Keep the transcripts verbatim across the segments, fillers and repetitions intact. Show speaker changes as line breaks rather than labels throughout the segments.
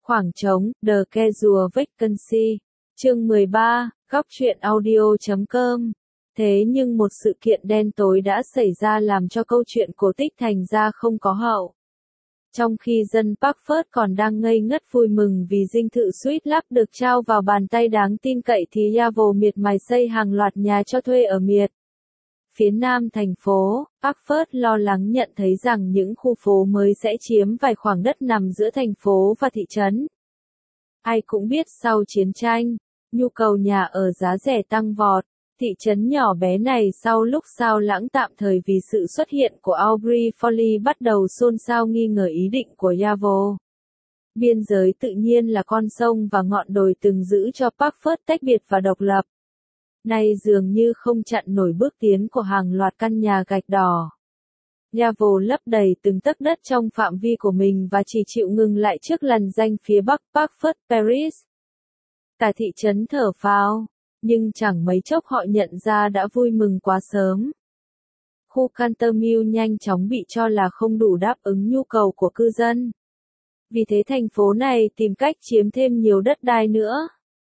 Khoảng trống, The Casual Vacancy. Chương mười ba, góc truyện audio chấm com. Thế nhưng một sự kiện đen tối đã xảy ra làm cho câu chuyện cổ tích thành ra không có hậu. Trong khi dân Parkford còn đang ngây ngất vui mừng vì dinh thự Sweet Lap được trao vào bàn tay đáng tin cậy thì Yavo miệt mài xây hàng loạt nhà cho thuê ở miệt phía nam thành phố, Parkford lo lắng nhận thấy rằng những khu phố mới sẽ chiếm vài khoảng đất nằm giữa thành phố và thị trấn. Ai cũng biết sau chiến tranh, nhu cầu nhà ở giá rẻ tăng vọt. Thị trấn nhỏ bé này sau lúc sao lãng tạm thời vì sự xuất hiện của Aubrey Foley bắt đầu xôn xao nghi ngờ ý định của Yavo. Biên giới tự nhiên là con sông và ngọn đồi từng giữ cho Parkford tách biệt và độc lập. Nay dường như không chặn nổi bước tiến của hàng loạt căn nhà gạch đỏ. Yavo lấp đầy từng tấc đất trong phạm vi của mình và chỉ chịu ngừng lại trước lằn ranh phía bắc Parkford Parish. Cả thị trấn thở phào. Nhưng chẳng mấy chốc họ nhận ra đã vui mừng quá sớm. Khu Cantermill nhanh chóng bị cho là không đủ đáp ứng nhu cầu của cư dân. Vì thế thành phố này tìm cách chiếm thêm nhiều đất đai nữa.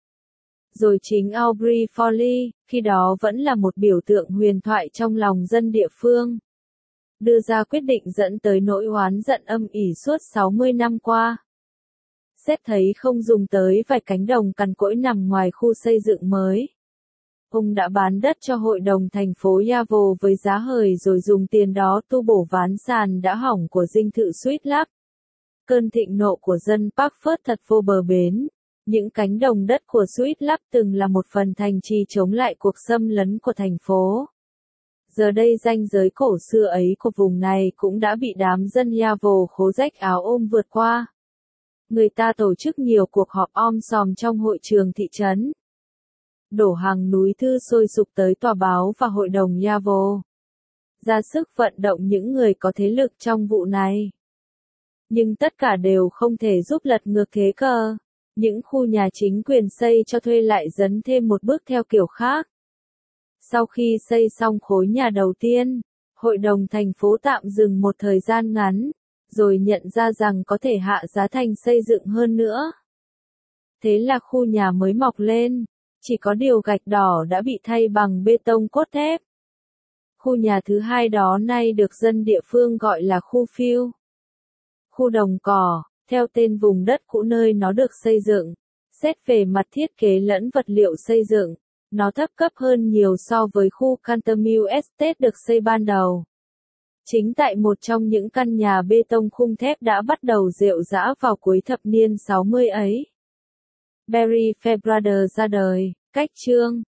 Rồi chính Aubrey Foley, khi đó vẫn là một biểu tượng huyền thoại trong lòng dân địa phương, đưa ra quyết định dẫn tới nỗi oán giận âm ỉ suốt sáu mươi năm qua. Xét thấy không dùng tới vài cánh đồng cằn cỗi nằm ngoài khu xây dựng mới. Ông đã bán đất cho hội đồng thành phố Yavo với giá hời rồi dùng tiền đó tu bổ ván sàn đã hỏng của dinh thự Sweet Lap. Cơn thịnh nộ của dân Parkford thật vô bờ bến. Những cánh đồng đất của Sweet Lap từng là một phần thành trì chống lại cuộc xâm lấn của thành phố. Giờ đây ranh giới cổ xưa ấy của vùng này cũng đã bị đám dân Yavo khố rách áo ôm vượt qua. Người ta tổ chức nhiều cuộc họp om sòm trong hội trường thị trấn. Đổ hàng núi thư sôi sục tới tòa báo và hội đồng Yavo. Ra sức vận động những người có thế lực trong vụ này. Nhưng tất cả đều không thể giúp lật ngược thế cờ. Những khu nhà chính quyền xây cho thuê lại dấn thêm một bước theo kiểu khác. Sau khi xây xong khối nhà đầu tiên, hội đồng thành phố tạm dừng một thời gian ngắn. Rồi nhận ra rằng có thể hạ giá thành xây dựng hơn nữa. Thế là khu nhà mới mọc lên, chỉ có điều gạch đỏ đã bị thay bằng bê tông cốt thép. Khu nhà thứ hai đó nay được dân địa phương gọi là khu Field. Khu đồng cỏ, theo tên vùng đất cũ nơi nó được xây dựng. Xét về mặt thiết kế lẫn vật liệu xây dựng, nó thấp cấp hơn nhiều so với khu Cantermill Estate được xây ban đầu. Chính tại một trong những căn nhà bê tông khung thép đã bắt đầu rệu rã vào cuối thập niên sáu mươi ấy. Barry Fairbrother ra đời, cách chương.